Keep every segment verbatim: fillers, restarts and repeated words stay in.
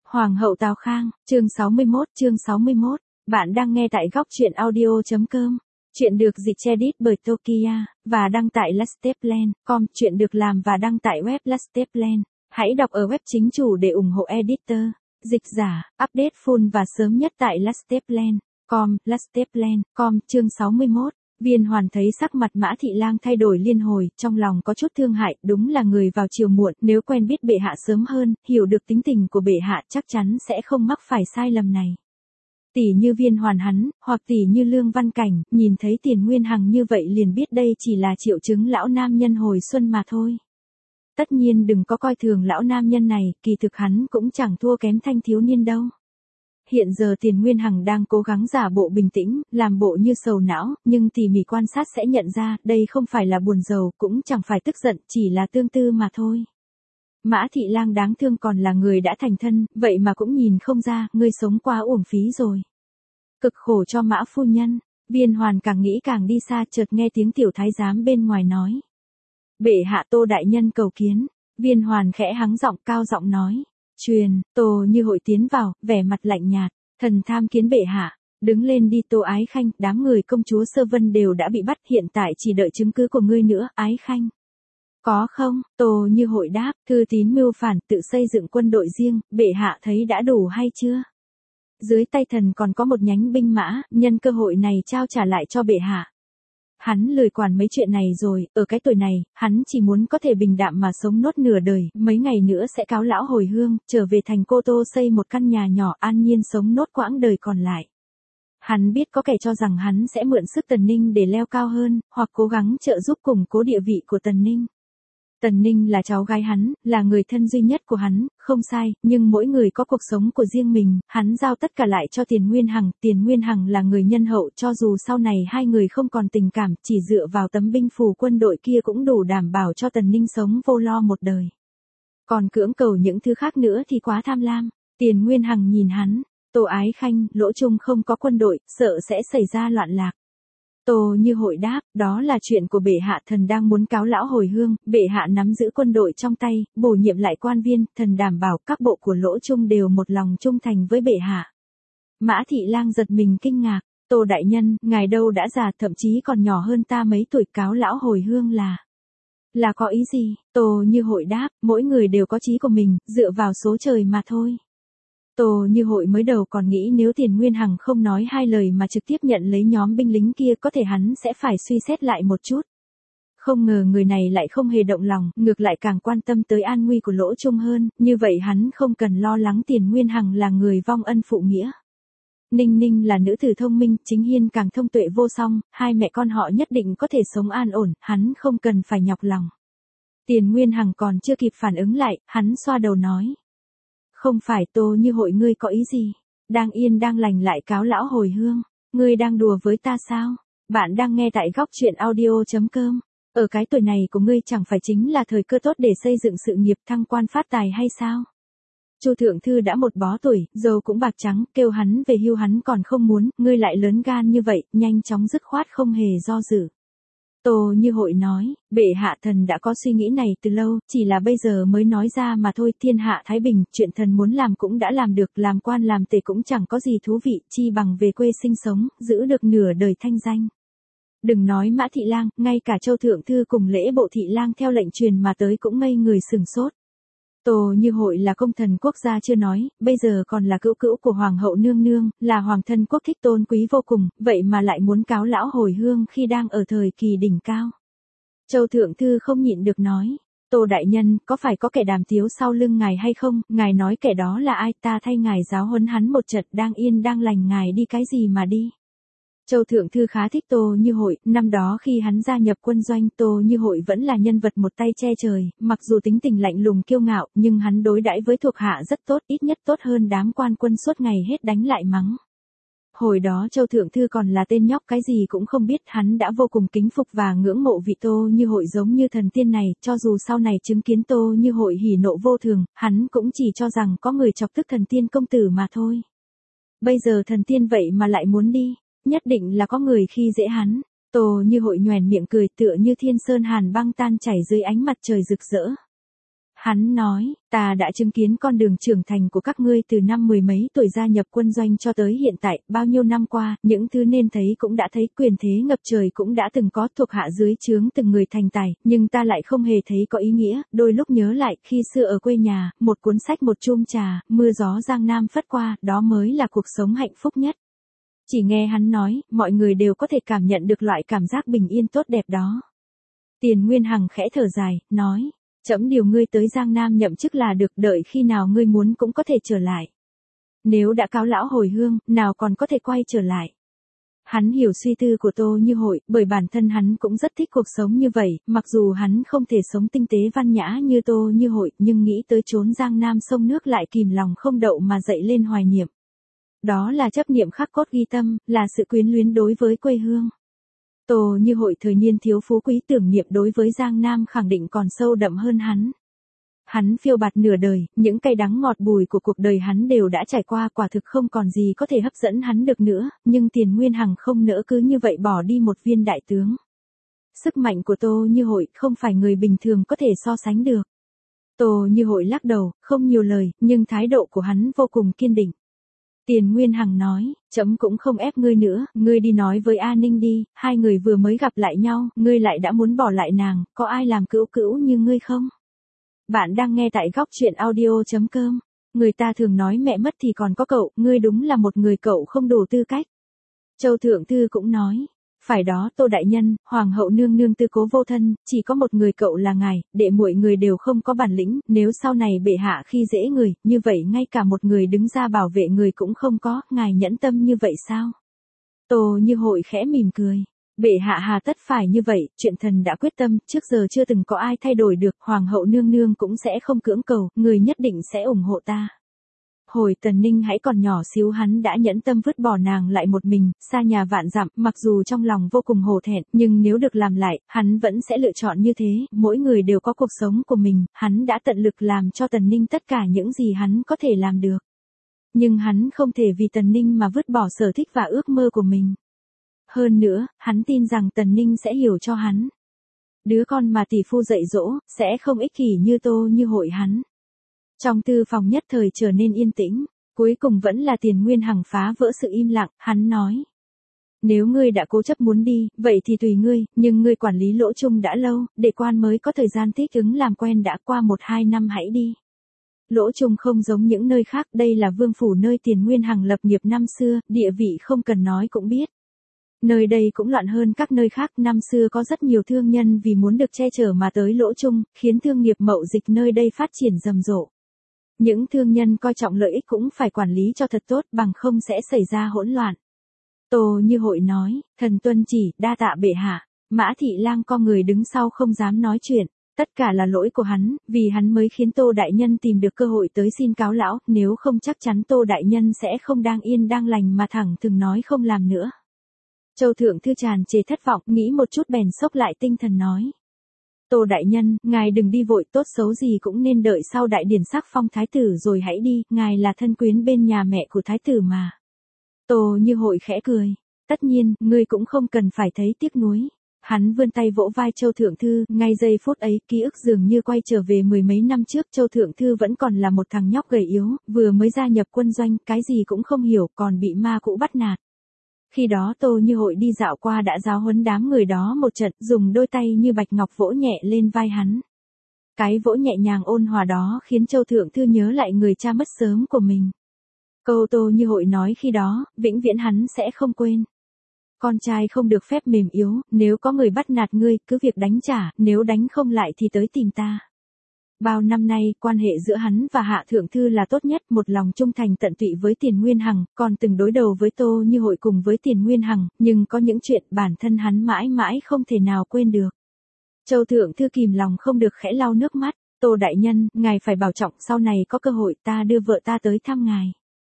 Hoàng hậu Tào Khang, chương sáu mươi mốt, chương sáu mươi mốt. Bạn đang nghe tại góc truyện audio chấm com. Chuyện được dịch edit bởi Tokia và đăng tại lasteplan chấm com. Chuyện được làm và đăng tại web lasteplan. Hãy đọc ở web chính chủ để ủng hộ editor, dịch giả, update full và sớm nhất tại lasteplan chấm com, lasteplan chấm com. Chương sáu mươi mốt. Viên Hoàn thấy sắc mặt Mã Thị Lang thay đổi liên hồi, trong lòng có chút thương hại, đúng là người vào chiều muộn, nếu quen biết bệ hạ sớm hơn, hiểu được tính tình của bệ hạ chắc chắn sẽ không mắc phải sai lầm này. Tỷ như Viên Hoàn hắn, hoặc tỷ như Lương Văn Cảnh, nhìn thấy Tiền Nguyên Hằng như vậy liền biết đây chỉ là triệu chứng lão nam nhân hồi xuân mà thôi. Tất nhiên đừng có coi thường lão nam nhân này, kỳ thực hắn cũng chẳng thua kém thanh thiếu niên đâu. Hiện giờ Tiền Nguyên Hằng đang cố gắng giả bộ bình tĩnh, làm bộ như sầu não, nhưng tỉ mỉ quan sát sẽ nhận ra, đây không phải là buồn rầu, cũng chẳng phải tức giận, chỉ là tương tư mà thôi. Mã Thị Lang đáng thương còn là người đã thành thân, vậy mà cũng nhìn không ra, ngươi sống quá uổng phí rồi. Cực khổ cho Mã phu nhân. Viên Hoàn càng nghĩ càng đi xa, chợt nghe tiếng tiểu thái giám bên ngoài nói. Bệ hạ Tô đại nhân cầu kiến. Viên Hoàn khẽ hắng giọng cao giọng nói. Truyền, Tô Như Hội tiến vào, vẻ mặt lạnh nhạt, thần tham kiến bệ hạ, đứng lên đi Tô Ái Khanh, đám người công chúa Sơ Vân đều đã bị bắt, hiện tại chỉ đợi chứng cứ của ngươi nữa, Ái Khanh. Có không? Tô Như Hội đáp, thư tín mưu phản, tự xây dựng quân đội riêng, bệ hạ thấy đã đủ hay chưa? Dưới tay thần còn có một nhánh binh mã, nhân cơ hội này trao trả lại cho bệ hạ. Hắn lười quản mấy chuyện này rồi, ở cái tuổi này, hắn chỉ muốn có thể bình đạm mà sống nốt nửa đời, mấy ngày nữa sẽ cáo lão hồi hương, trở về thành Cô Tô xây một căn nhà nhỏ an nhiên sống nốt quãng đời còn lại. Hắn biết có kẻ cho rằng hắn sẽ mượn sức Tần Ninh để leo cao hơn, hoặc cố gắng trợ giúp củng cố địa vị của Tần Ninh. Tần Ninh là cháu gái hắn, là người thân duy nhất của hắn, không sai, nhưng mỗi người có cuộc sống của riêng mình, hắn giao tất cả lại cho Tiền Nguyên Hằng, Tiền Nguyên Hằng là người nhân hậu, cho dù sau này hai người không còn tình cảm, chỉ dựa vào tấm binh phù quân đội kia cũng đủ đảm bảo cho Tần Ninh sống vô lo một đời. Còn cưỡng cầu những thứ khác nữa thì quá tham lam. Tiền Nguyên Hằng nhìn hắn, Tô Ái Khanh, Lỗ Trung không có quân đội, sợ sẽ xảy ra loạn lạc. Tô Như Hội đáp, đó là chuyện của bệ hạ, thần đang muốn cáo lão hồi hương, bệ hạ nắm giữ quân đội trong tay, bổ nhiệm lại quan viên, thần đảm bảo các bộ của Lỗ Trung đều một lòng trung thành với bệ hạ. Mã Thị Lang giật mình kinh ngạc, Tô đại nhân, ngài đâu đã già, thậm chí còn nhỏ hơn ta mấy tuổi, cáo lão hồi hương là... Là có ý gì? Tô Như Hội đáp, mỗi người đều có chí của mình, dựa vào số trời mà thôi. Tô Như Hội mới đầu còn nghĩ nếu Tiền Nguyên Hằng không nói hai lời mà trực tiếp nhận lấy nhóm binh lính kia có thể hắn sẽ phải suy xét lại một chút. Không ngờ người này lại không hề động lòng, ngược lại càng quan tâm tới an nguy của Lỗ Trung hơn, như vậy hắn không cần lo lắng Tiền Nguyên Hằng là người vong ân phụ nghĩa. Ninh Ninh là nữ tử thông minh, Chính Hiên càng thông tuệ vô song, hai mẹ con họ nhất định có thể sống an ổn, hắn không cần phải nhọc lòng. Tiền Nguyên Hằng còn chưa kịp phản ứng lại, hắn xoa đầu nói. Không phải Tô Như Hội, ngươi có ý gì? Đang yên đang lành lại cáo lão hồi hương. Ngươi đang đùa với ta sao? Bạn đang nghe tại góc truyện audio chấm com. Ở cái tuổi này của ngươi chẳng phải chính là thời cơ tốt để xây dựng sự nghiệp thăng quan phát tài hay sao? Chu thượng thư đã một bó tuổi, dâu cũng bạc trắng, kêu hắn về hưu hắn còn không muốn, ngươi lại lớn gan như vậy, nhanh chóng dứt khoát không hề do dự. Tô Như Hội nói, bệ hạ thần đã có suy nghĩ này từ lâu, chỉ là bây giờ mới nói ra mà thôi, thiên hạ thái bình, chuyện thần muốn làm cũng đã làm được, làm quan làm tể cũng chẳng có gì thú vị, chi bằng về quê sinh sống, giữ được nửa đời thanh danh. Đừng nói Mã Thị Lang, ngay cả Châu Thượng Thư cùng Lễ Bộ Thị Lang theo lệnh truyền mà tới cũng ngây người sửng sốt. Tô Như Hội là công thần quốc gia chưa nói, bây giờ còn là cữu cữu của Hoàng hậu nương nương, là hoàng thân quốc thích tôn quý vô cùng, vậy mà lại muốn cáo lão hồi hương khi đang ở thời kỳ đỉnh cao. Châu Thượng Thư không nhịn được nói, Tô đại nhân, có phải có kẻ đàm tiếu sau lưng ngài hay không, ngài nói kẻ đó là ai, ta thay ngài giáo huấn hắn một trận, đang yên đang lành ngài đi cái gì mà đi. Châu Thượng Thư khá thích Tô Như Hội, năm đó khi hắn gia nhập quân doanh, Tô Như Hội vẫn là nhân vật một tay che trời, mặc dù tính tình lạnh lùng kiêu ngạo, nhưng hắn đối đãi với thuộc hạ rất tốt, ít nhất tốt hơn đám quan quân suốt ngày hết đánh lại mắng. Hồi đó Châu Thượng Thư còn là tên nhóc cái gì cũng không biết, hắn đã vô cùng kính phục và ngưỡng mộ vị Tô Như Hội giống như thần tiên này, cho dù sau này chứng kiến Tô Như Hội hỉ nộ vô thường, hắn cũng chỉ cho rằng có người chọc tức thần tiên công tử mà thôi. Bây giờ thần tiên vậy mà lại muốn đi. Nhất định là có người khi dễ hắn. Tô Như Hội nhoẻn miệng cười tựa như thiên sơn hàn băng tan chảy dưới ánh mặt trời rực rỡ. Hắn nói, ta đã chứng kiến con đường trưởng thành của các ngươi từ năm mười mấy tuổi gia nhập quân doanh cho tới hiện tại, bao nhiêu năm qua, những thứ nên thấy cũng đã thấy, quyền thế ngập trời cũng đã từng có, thuộc hạ dưới trướng từng người thành tài, nhưng ta lại không hề thấy có ý nghĩa, đôi lúc nhớ lại, khi xưa ở quê nhà, một cuốn sách một chum trà, mưa gió giang nam phất qua, đó mới là cuộc sống hạnh phúc nhất. Chỉ nghe hắn nói, mọi người đều có thể cảm nhận được loại cảm giác bình yên tốt đẹp đó. Tiền Nguyên Hằng khẽ thở dài, nói. Trẫm điều ngươi tới Giang Nam nhậm chức là được, đợi khi nào ngươi muốn cũng có thể trở lại. Nếu đã cáo lão hồi hương, nào còn có thể quay trở lại. Hắn hiểu suy tư của Tô Như Hội, bởi bản thân hắn cũng rất thích cuộc sống như vậy, mặc dù hắn không thể sống tinh tế văn nhã như Tô Như Hội, nhưng nghĩ tới chốn Giang Nam sông nước lại kìm lòng không đậu mà dậy lên hoài niệm. Đó là chấp niệm khắc cốt ghi tâm, là sự quyến luyến đối với quê hương. Tô Như Hội thời niên thiếu phú quý tưởng niệm đối với Giang Nam khẳng định còn sâu đậm hơn hắn. Hắn phiêu bạt nửa đời, những cay đắng ngọt bùi của cuộc đời hắn đều đã trải qua, quả thực không còn gì có thể hấp dẫn hắn được nữa, nhưng Tiền Nguyên Hằng không nỡ cứ như vậy bỏ đi một viên đại tướng. Sức mạnh của Tô Như Hội không phải người bình thường có thể so sánh được. Tô Như Hội lắc đầu, không nhiều lời, nhưng thái độ của hắn vô cùng kiên định. Tiền Nguyên Hằng nói, trẫm cũng không ép ngươi nữa, ngươi đi nói với A Ninh đi, hai người vừa mới gặp lại nhau, ngươi lại đã muốn bỏ lại nàng, có ai làm cữu cữu như ngươi không? Bạn đang nghe tại góc truyện audio chấm com. Người ta thường nói mẹ mất thì còn có cậu, ngươi đúng là một người cậu không đủ tư cách. Châu Thượng Thư cũng nói, phải đó Tô đại nhân, hoàng hậu nương nương tư cố vô thân, chỉ có một người cậu là ngài, đệ muội người đều không có bản lĩnh, nếu sau này bệ hạ khi dễ người, như vậy ngay cả một người đứng ra bảo vệ người cũng không có, ngài nhẫn tâm như vậy sao? Tô Như Hội khẽ mỉm cười. Bệ hạ hà tất phải như vậy, chuyện thần đã quyết tâm, trước giờ chưa từng có ai thay đổi được, hoàng hậu nương nương cũng sẽ không cưỡng cầu, người nhất định sẽ ủng hộ ta. Hồi Tần Ninh hãy còn nhỏ xíu hắn đã nhẫn tâm vứt bỏ nàng lại một mình, xa nhà vạn dặm, mặc dù trong lòng vô cùng hổ thẹn, nhưng nếu được làm lại, hắn vẫn sẽ lựa chọn như thế, mỗi người đều có cuộc sống của mình, hắn đã tận lực làm cho Tần Ninh tất cả những gì hắn có thể làm được. Nhưng hắn không thể vì Tần Ninh mà vứt bỏ sở thích và ước mơ của mình. Hơn nữa, hắn tin rằng Tần Ninh sẽ hiểu cho hắn. Đứa con mà tỷ phu dạy dỗ, sẽ không ích kỷ như Tô Như Hội hắn. Trong thư phòng nhất thời trở nên yên tĩnh, cuối cùng vẫn là Tiền Nguyên Hằng phá vỡ sự im lặng, hắn nói. Nếu ngươi đã cố chấp muốn đi, vậy thì tùy ngươi, nhưng ngươi quản lý Lỗ Trung đã lâu, để quan mới có thời gian thích ứng làm quen đã qua một hai năm hãy đi. Lỗ Trung không giống những nơi khác, đây là vương phủ nơi Tiền Nguyên Hằng lập nghiệp năm xưa, địa vị không cần nói cũng biết. Nơi đây cũng loạn hơn các nơi khác, năm xưa có rất nhiều thương nhân vì muốn được che chở mà tới Lỗ Trung, khiến thương nghiệp mậu dịch nơi đây phát triển rầm rộ. Những thương nhân coi trọng lợi ích cũng phải quản lý cho thật tốt, bằng không sẽ xảy ra hỗn loạn. Tô Như Hội nói, thần tuân chỉ, đa tạ bệ hạ. Mã Thị Lang co người đứng sau không dám nói chuyện, tất cả là lỗi của hắn, vì hắn mới khiến Tô đại nhân tìm được cơ hội tới xin cáo lão, nếu không chắc chắn Tô đại nhân sẽ không đang yên đang lành mà thẳng thừng nói không làm nữa. Châu Thượng Thư tràn trề thất vọng, nghĩ một chút bèn xốc lại tinh thần nói. Tô đại nhân, ngài đừng đi vội, tốt xấu gì cũng nên đợi sau đại điển sắc phong thái tử rồi hãy đi, ngài là thân quyến bên nhà mẹ của thái tử mà. Tô Như Hội khẽ cười, tất nhiên, ngươi cũng không cần phải thấy tiếc nuối. Hắn vươn tay vỗ vai Châu Thượng Thư, ngay giây phút ấy, ký ức dường như quay trở về mười mấy năm trước, Châu Thượng Thư vẫn còn là một thằng nhóc gầy yếu, vừa mới gia nhập quân doanh, cái gì cũng không hiểu, còn bị ma cũ bắt nạt. Khi đó Tô Như Hội đi dạo qua đã giáo huấn đám người đó một trận, dùng đôi tay như bạch ngọc vỗ nhẹ lên vai hắn. Cái vỗ nhẹ nhàng ôn hòa đó khiến Châu Thượng Thư nhớ lại người cha mất sớm của mình. Câu Tô Như Hội nói khi đó, vĩnh viễn hắn sẽ không quên. Con trai không được phép mềm yếu, nếu có người bắt nạt ngươi, cứ việc đánh trả, nếu đánh không lại thì tới tìm ta. Bao năm nay, quan hệ giữa hắn và Hạ Thượng Thư là tốt nhất, một lòng trung thành tận tụy với Tiền Nguyên Hằng, còn từng đối đầu với Tô Như Hội cùng với Tiền Nguyên Hằng, nhưng có những chuyện bản thân hắn mãi mãi không thể nào quên được. Châu Thượng Thư kìm lòng không được khẽ lau nước mắt, Tô đại nhân, ngài phải bảo trọng, sau này có cơ hội ta đưa vợ ta tới thăm ngài.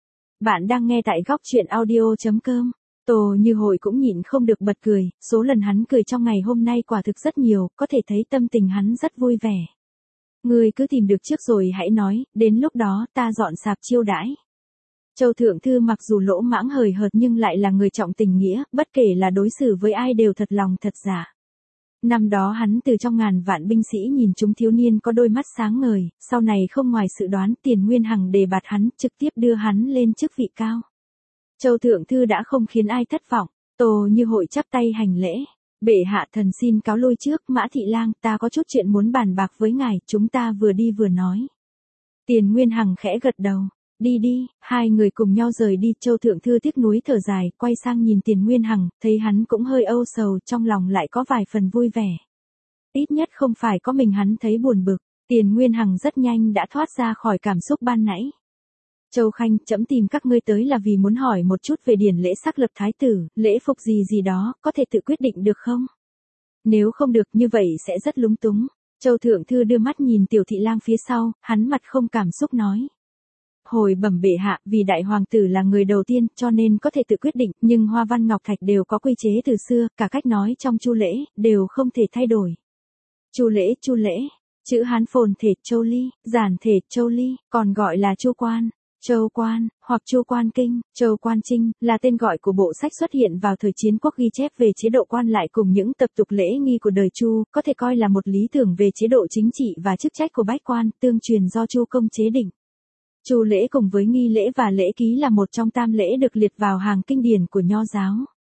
Bạn đang nghe tại góc truyện audio chấm com. Tô Như Hội cũng nhịn không được bật cười, số lần hắn cười trong ngày hôm nay quả thực rất nhiều, có thể thấy tâm tình hắn rất vui vẻ. Ngươi cứ tìm được trước rồi hãy nói, đến lúc đó ta dọn sạp chiêu đãi. Châu Thượng Thư mặc dù lỗ mãng hời hợt nhưng lại là người trọng tình nghĩa, bất kể là đối xử với ai đều thật lòng thật giả. Năm đó hắn từ trong ngàn vạn binh sĩ nhìn chúng thiếu niên có đôi mắt sáng ngời, sau này không ngoài sự đoán Tiền Nguyên Hằng đề bạt hắn, trực tiếp đưa hắn lên chức vị cao. Châu Thượng Thư đã không khiến ai thất vọng, Tô Như Hội chắp tay hành lễ. Bệ hạ thần xin cáo lui trước, Mã Thị Lang, ta có chút chuyện muốn bàn bạc với ngài, chúng ta vừa đi vừa nói. Tiền Nguyên Hằng khẽ gật đầu. Đi đi, hai người cùng nhau rời đi, Châu Thượng Thư tiếc nuối thở dài, quay sang nhìn Tiền Nguyên Hằng, thấy hắn cũng hơi âu sầu, trong lòng lại có vài phần vui vẻ. Ít nhất không phải có mình hắn thấy buồn bực, Tiền Nguyên Hằng rất nhanh đã thoát ra khỏi cảm xúc ban nãy. Châu Khanh, trẫm tìm các ngươi tới là vì muốn hỏi một chút về điển lễ xác lập thái tử, lễ phục gì gì đó, có thể tự quyết định được không? Nếu không được như vậy sẽ rất lúng túng. Châu Thượng Thư đưa mắt nhìn Tiểu Thị Lang phía sau, hắn mặt không cảm xúc nói. Hồi bẩm bệ hạ, vì đại hoàng tử là người đầu tiên, cho nên có thể tự quyết định, nhưng hoa văn ngọc thạch đều có quy chế từ xưa, cả cách nói trong chu lễ, đều không thể thay đổi. Chu lễ, chu lễ, chữ Hán phồn thể Châu Ly, giản thể Châu Ly, còn gọi là Chu Quan, Châu Quan, hoặc Chu Quan Kinh, Châu Quan Trinh, là tên gọi của bộ sách xuất hiện vào thời chiến quốc ghi chép về chế độ quan lại cùng những tập tục lễ nghi của đời Chu, có thể coi là một lý tưởng về chế độ chính trị và chức trách của bách quan, tương truyền do Chu Công chế định. Chu lễ cùng với nghi lễ và lễ ký là một trong tam lễ được liệt vào hàng kinh điển của Nho giáo.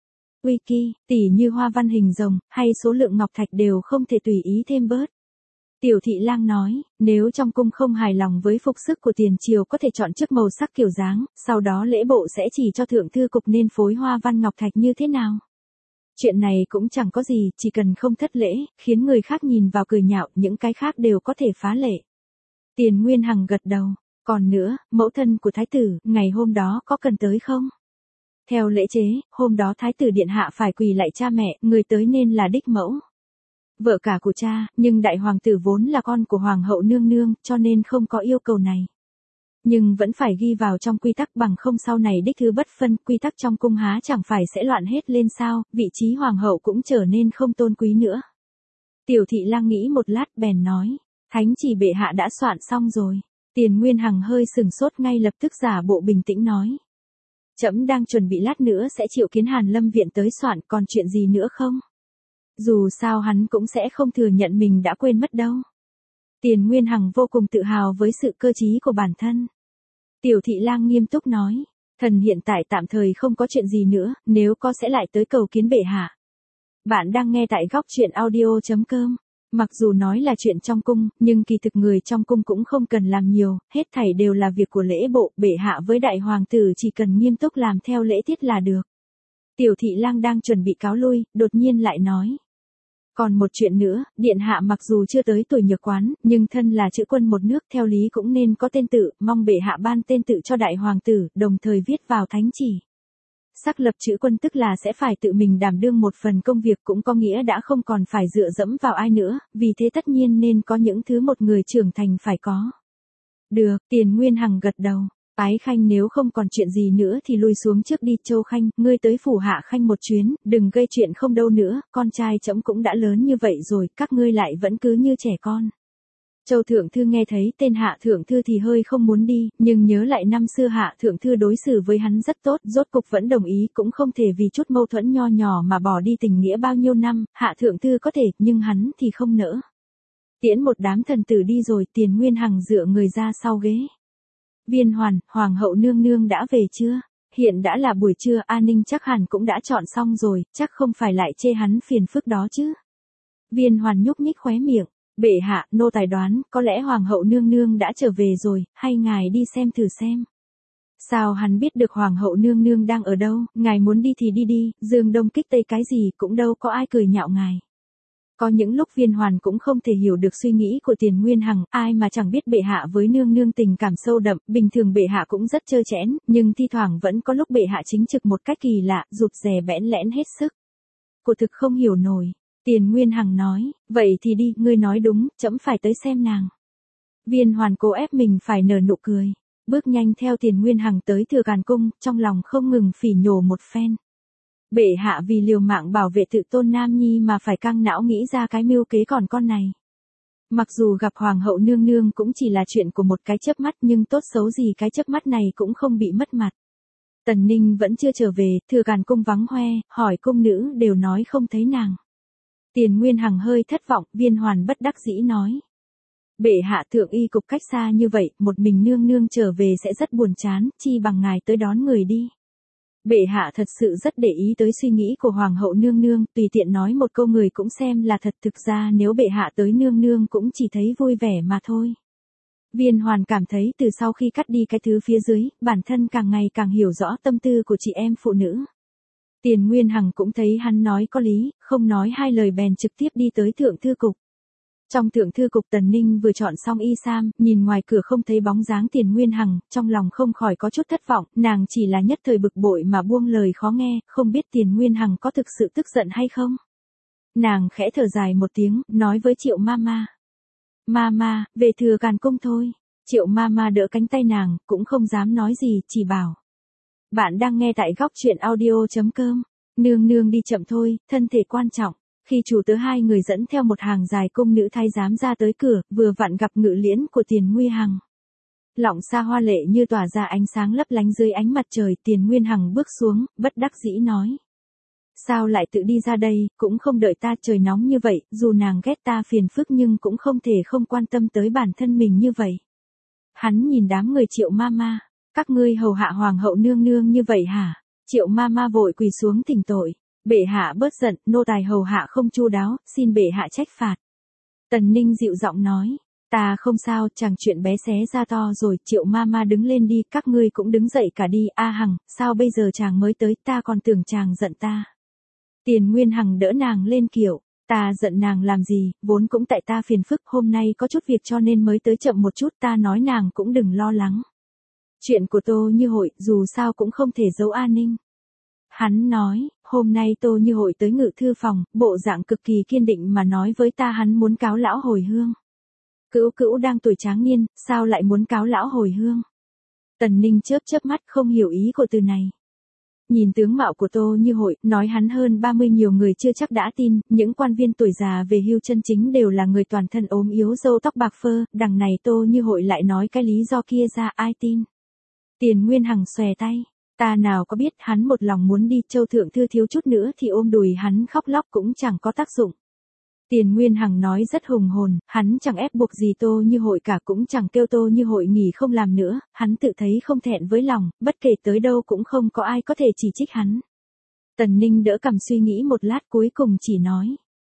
Uy kỳ, tỉ như hoa văn hình rồng, hay số lượng ngọc thạch đều không thể tùy ý thêm bớt. Tiểu Thị Lang nói, nếu trong cung không hài lòng với phục sức của tiền triều có thể chọn trước màu sắc kiểu dáng, sau đó lễ bộ sẽ chỉ cho thượng thư cục nên phối hoa văn ngọc thạch như thế nào. Chuyện này cũng chẳng có gì, chỉ cần không thất lễ, khiến người khác nhìn vào cười nhạo, những cái khác đều có thể phá lệ. Tiền Nguyên Hằng gật đầu. Còn nữa, mẫu thân của thái tử, ngày hôm đó có cần tới không? Theo lễ chế, hôm đó thái tử điện hạ phải quỳ lạy cha mẹ, người tới nên là đích mẫu. Vợ cả của cha, nhưng đại hoàng tử vốn là con của hoàng hậu nương nương, cho nên không có yêu cầu này. Nhưng vẫn phải ghi vào trong quy tắc, bằng không sau này đích thứ bất phân, quy tắc trong cung há chẳng phải sẽ loạn hết lên sao, vị trí hoàng hậu cũng trở nên không tôn quý nữa. Tiểu Thị Lang nghĩ một lát bèn nói, thánh chỉ bệ hạ đã soạn xong rồi. Tiền Nguyên Hằng hơi sừng sốt, ngay lập tức giả bộ bình tĩnh nói. Trẫm đang chuẩn bị lát nữa sẽ triệu kiến Hàn Lâm Viện tới soạn, còn chuyện gì nữa không? Dù sao hắn cũng sẽ không thừa nhận mình đã quên mất đâu. Tiền Nguyên Hằng vô cùng tự hào với sự cơ trí của bản thân. Tiểu Thị Lang nghiêm túc nói, thần hiện tại tạm thời không có chuyện gì nữa, nếu có sẽ lại tới cầu kiến bệ hạ. Bạn đang nghe tại góc truyện audio chấm com. Mặc dù nói là chuyện trong cung, nhưng kỳ thực người trong cung cũng không cần làm nhiều, hết thảy đều là việc của lễ bộ, bệ hạ với đại hoàng tử chỉ cần nghiêm túc làm theo lễ tiết là được. Tiểu Thị Lang đang chuẩn bị cáo lui, đột nhiên lại nói. Còn một chuyện nữa, điện hạ mặc dù chưa tới tuổi nhược quán, nhưng thân là chữ quân một nước, theo lý cũng nên có tên tự, mong bệ hạ ban tên tự cho đại hoàng tử, đồng thời viết vào thánh chỉ. Xác lập chữ quân tức là sẽ phải tự mình đảm đương một phần công việc, cũng có nghĩa đã không còn phải dựa dẫm vào ai nữa, vì thế tất nhiên nên có những thứ một người trưởng thành phải có. Được, Tiền Nguyên Hằng gật đầu. Ái Khanh nếu không còn chuyện gì nữa thì lui xuống trước đi. Châu Khanh, ngươi tới phủ Hạ Khanh một chuyến, đừng gây chuyện không đâu nữa, con trai trẫm cũng đã lớn như vậy rồi, các ngươi lại vẫn cứ như trẻ con. Châu Thượng Thư nghe thấy tên Hạ Thượng Thư thì hơi không muốn đi, nhưng nhớ lại năm xưa Hạ Thượng Thư đối xử với hắn rất tốt, rốt cục vẫn đồng ý, cũng không thể vì chút mâu thuẫn nho nhỏ mà bỏ đi tình nghĩa bao nhiêu năm, Hạ Thượng Thư có thể, nhưng hắn thì không nỡ. Tiễn một đám thần tử đi rồi, Tiền Nguyên Hằng dựa người ra sau ghế. Viên Hoàn, Hoàng hậu nương nương đã về chưa? Hiện đã là buổi trưa, An Ninh chắc hẳn cũng đã chọn xong rồi, chắc không phải lại chê hắn phiền phức đó chứ. Viên Hoàn nhúc nhích khóe miệng. Bệ hạ, nô tài đoán, có lẽ hoàng hậu nương nương đã trở về rồi, hay ngài đi xem thử xem. Sao hắn biết được hoàng hậu nương nương đang ở đâu, ngài muốn đi thì đi đi, dương đông kích tây cái gì cũng đâu có ai cười nhạo ngài. Có những lúc Viên Hoàn cũng không thể hiểu được suy nghĩ của Tiền Nguyên Hằng, ai mà chẳng biết bệ hạ với nương nương tình cảm sâu đậm, bình thường bệ hạ cũng rất trơ trẽn, nhưng thi thoảng vẫn có lúc bệ hạ chính trực một cách kỳ lạ, rụt rè bẽn lẽn hết sức. Cô thực không hiểu nổi. Tiền Nguyên Hằng nói, vậy thì đi, ngươi nói đúng, trẫm phải tới xem nàng. Viên Hoàn cố ép mình phải nở nụ cười, bước nhanh theo Tiền Nguyên Hằng tới Thừa Càn Cung, trong lòng không ngừng phỉ nhổ một phen. Bệ hạ vì liều mạng bảo vệ tự tôn nam nhi mà phải căng não nghĩ ra cái mưu kế còn con này. Mặc dù gặp hoàng hậu nương nương cũng chỉ là chuyện của một cái chớp mắt, nhưng tốt xấu gì cái chớp mắt này cũng không bị mất mặt. Tần Ninh vẫn chưa trở về, Thừa Càn Cung vắng hoe, hỏi cung nữ đều nói không thấy nàng. Tiền Nguyên Hằng hơi thất vọng, Viên Hoàn bất đắc dĩ nói. Bệ hạ thượng y cục cách xa như vậy, một mình nương nương trở về sẽ rất buồn chán, chi bằng ngài tới đón người đi. Bệ hạ thật sự rất để ý tới suy nghĩ của hoàng hậu nương nương, tùy tiện nói một câu người cũng xem là thật, thực ra nếu bệ hạ tới nương nương cũng chỉ thấy vui vẻ mà thôi. Viên Hoàn cảm thấy từ sau khi cắt đi cái thứ phía dưới, bản thân càng ngày càng hiểu rõ tâm tư của chị em phụ nữ. Tiền Nguyên Hằng cũng thấy hắn nói có lý, không nói hai lời bèn trực tiếp đi tới thượng thư cục. Trong thượng thư cục Tần Ninh vừa chọn xong y sam, nhìn ngoài cửa không thấy bóng dáng Tiền Nguyên Hằng, trong lòng không khỏi có chút thất vọng, nàng chỉ là nhất thời bực bội mà buông lời khó nghe, không biết Tiền Nguyên Hằng có thực sự tức giận hay không. Nàng khẽ thở dài một tiếng, nói với Triệu Mama. Mama, về Thừa Càn Cung thôi. Triệu Mama đỡ cánh tay nàng, cũng không dám nói gì, chỉ bảo. Bạn đang nghe tại góc truyện audio.com. Nương nương đi chậm thôi, thân thể quan trọng. Khi chủ tớ hai người dẫn theo một hàng dài cung nữ thái giám ra tới cửa, vừa vặn gặp ngự liễn của Tiền Nguyên Hằng. Lọng xa hoa lệ như tỏa ra ánh sáng lấp lánh dưới ánh mặt trời, Tiền Nguyên Hằng bước xuống, bất đắc dĩ nói. Sao lại tự đi ra đây, cũng không đợi ta, trời nóng như vậy, dù nàng ghét ta phiền phức nhưng cũng không thể không quan tâm tới bản thân mình như vậy. Hắn nhìn đám người Triệu Mama, các ngươi hầu hạ hoàng hậu nương nương như vậy hả? Triệu Mama vội quỳ xuống thỉnh tội. Bệ hạ bớt giận, nô tài hầu hạ không chu đáo, xin bệ hạ trách phạt. Tần Ninh dịu giọng nói, ta không sao, chàng chuyện bé xé ra to rồi. Triệu Mama đứng lên đi, các ngươi cũng đứng dậy cả đi. A Hằng, sao bây giờ chàng mới tới, ta còn tưởng chàng giận ta. Tiền Nguyên Hằng đỡ nàng lên kiểu, ta giận nàng làm gì, vốn cũng tại ta phiền phức, hôm nay có chút việc cho nên mới tới chậm một chút, ta nói nàng cũng đừng lo lắng. Chuyện của Tô Như Hội, dù sao cũng không thể giấu an ninh. Hắn nói, hôm nay Tô Như Hội tới ngự thư phòng, bộ dạng cực kỳ kiên định mà nói với ta hắn muốn cáo lão hồi hương. Cữu Cữu đang tuổi tráng niên, sao lại muốn cáo lão hồi hương? Tần Ninh chớp chớp mắt không hiểu ý của từ này. Nhìn tướng mạo của Tô Như Hội, nói hắn hơn ba mươi nhiều người chưa chắc đã tin, những quan viên tuổi già về hưu chân chính đều là người toàn thân ốm yếu râu tóc bạc phơ, đằng này Tô Như Hội lại nói cái lý do kia ra, ai tin? Tiền Nguyên Hằng xòe tay. Ta nào có biết, hắn một lòng muốn đi, Châu thượng thư thiếu chút nữa thì ôm đùi hắn khóc lóc cũng chẳng có tác dụng. Tiền Nguyên Hằng nói rất hùng hồn, hắn chẳng ép buộc gì Tô Như Hội cả, cũng chẳng kêu Tô Như Hội nghỉ không làm nữa, hắn tự thấy không thẹn với lòng, bất kể tới đâu cũng không có ai có thể chỉ trích hắn. Tần Ninh đỡ cằm suy nghĩ một lát cuối cùng chỉ nói.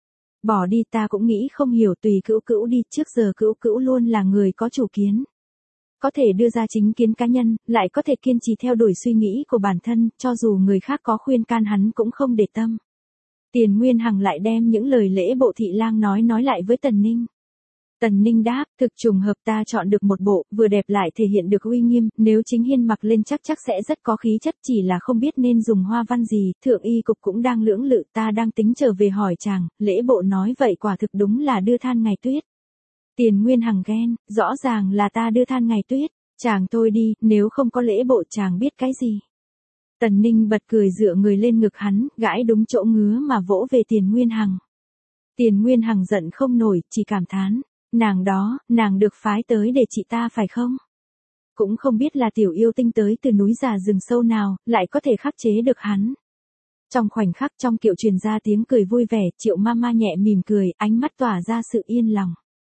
Bỏ đi, ta cũng nghĩ không hiểu, tùy Cữu Cữu đi, trước giờ Cữu Cữu luôn là người có chủ kiến. Có thể đưa ra chính kiến cá nhân, lại có thể kiên trì theo đuổi suy nghĩ của bản thân, cho dù người khác có khuyên can hắn cũng không để tâm. Tiền Nguyên Hằng lại đem những lời lễ bộ thị lang nói nói lại với Tần Ninh. Tần Ninh đáp, thực trùng hợp ta chọn được một bộ, vừa đẹp lại thể hiện được uy nghiêm, nếu chính hiên mặc lên chắc chắc sẽ rất có khí chất, chỉ là không biết nên dùng hoa văn gì, thượng y cục cũng đang lưỡng lự, ta đang tính trở về hỏi chàng, lễ bộ nói vậy quả thực đúng là đưa than ngày tuyết. Tiền Nguyên Hằng ghen, rõ ràng là ta đưa than ngày tuyết, chàng thôi đi, nếu không có lễ bộ chàng biết cái gì. Tần Ninh bật cười dựa người lên ngực hắn, gãi đúng chỗ ngứa mà vỗ về Tiền Nguyên Hằng. Tiền Nguyên Hằng giận không nổi, chỉ cảm thán, nàng đó, nàng được phái tới để trị ta phải không? Cũng không biết là tiểu yêu tinh tới từ núi già rừng sâu nào, lại có thể khắc chế được hắn. Trong khoảnh khắc trong kiệu truyền ra tiếng cười vui vẻ, Triệu Mama nhẹ mỉm cười, ánh mắt tỏa ra sự yên lòng.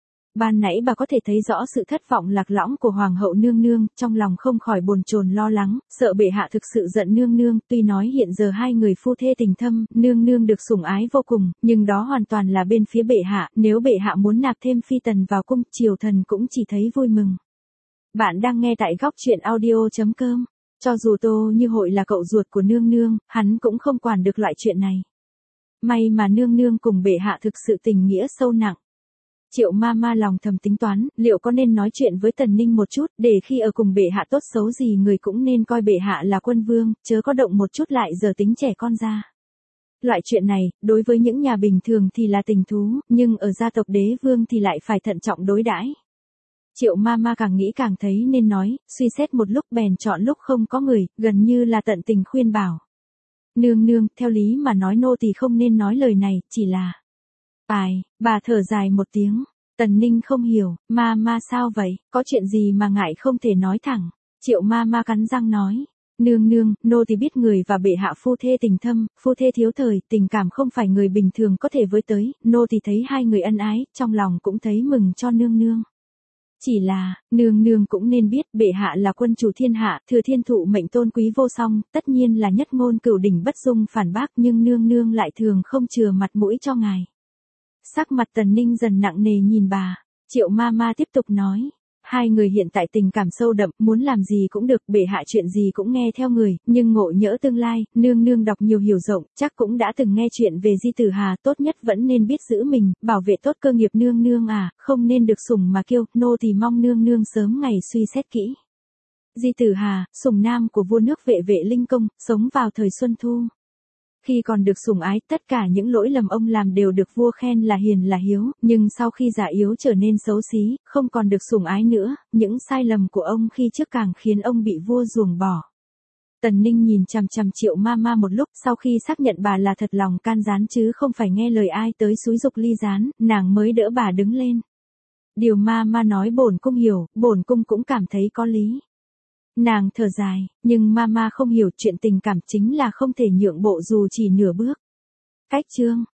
Ban nãy bà có thể thấy rõ sự thất vọng lạc lõng của hoàng hậu nương nương, trong lòng không khỏi bồn chồn lo lắng, sợ bệ hạ thực sự giận nương nương, tuy nói hiện giờ hai người phu thê tình thâm, nương nương được sủng ái vô cùng, nhưng đó hoàn toàn là bên phía bệ hạ, nếu bệ hạ muốn nạp thêm phi tần vào cung, triều thần cũng chỉ thấy vui mừng. Bạn đang nghe tại góc truyện audio.com, cho dù Tô Như Hội là cậu ruột của nương nương, hắn cũng không quản được loại chuyện này. May mà nương nương cùng bệ hạ thực sự tình nghĩa sâu nặng. Triệu Mama lòng thầm tính toán, liệu có nên nói chuyện với Tần Ninh một chút, để khi ở cùng bệ hạ tốt xấu gì người cũng nên coi bệ hạ là quân vương, chớ có động một chút lại giờ tính trẻ con ra. Loại chuyện này, đối với những nhà bình thường thì là tình thú, nhưng ở gia tộc đế vương thì lại phải thận trọng đối đãi. Triệu Mama càng nghĩ càng thấy nên nói, suy xét một lúc bèn chọn lúc không có người, gần như là tận tình khuyên bảo. Nương nương, theo lý mà nói nô tỳ không nên nói lời này, chỉ là... Ai, bà thở dài một tiếng, Tần Ninh không hiểu, ma ma sao vậy, có chuyện gì mà ngại không thể nói thẳng. Triệu Mama cắn răng nói, Nương nương, nô thì biết người và bệ hạ phu thê tình thâm, phu thê thiếu thời, tình cảm không phải người bình thường có thể với tới, nô thì thấy hai người ân ái, trong lòng cũng thấy mừng cho nương nương. Chỉ là, nương nương cũng nên biết bệ hạ là quân chủ thiên hạ, thừa thiên thụ mệnh tôn quý vô song, tất nhiên là nhất ngôn cửu đỉnh bất dung phản bác, nhưng nương nương lại thường không chừa mặt mũi cho ngài. Sắc mặt Tần Ninh dần nặng nề nhìn bà, Triệu ma ma tiếp tục nói. Hai người hiện tại tình cảm sâu đậm, muốn làm gì cũng được, bệ hạ chuyện gì cũng nghe theo người, nhưng ngộ nhỡ tương lai, nương nương đọc nhiều hiểu rộng, chắc cũng đã từng nghe chuyện về Di Tử Hà, tốt nhất vẫn nên biết giữ mình, bảo vệ tốt cơ nghiệp nương nương à, không nên được sủng mà kiêu, nô thì mong nương nương sớm ngày suy xét kỹ. Di Tử Hà, sủng nam của vua nước Vệ Vệ Linh Công, sống vào thời Xuân Thu. Khi còn được sủng ái, tất cả những lỗi lầm ông làm đều được vua khen là hiền là hiếu, nhưng sau khi già yếu trở nên xấu xí, không còn được sủng ái nữa, những sai lầm của ông khi trước càng khiến ông bị vua ruồng bỏ. Tần Ninh nhìn chằm chằm Triệu ma ma một lúc, sau khi xác nhận bà là thật lòng can gián chứ không phải nghe lời ai tới xúi giục ly gián, nàng mới đỡ bà đứng lên. Điều ma ma nói bổn cung hiểu, bổn cung cũng cảm thấy có lý. Nàng thở dài, nhưng mama không hiểu chuyện tình cảm chính là không thể nhượng bộ dù chỉ nửa bước. Cách chương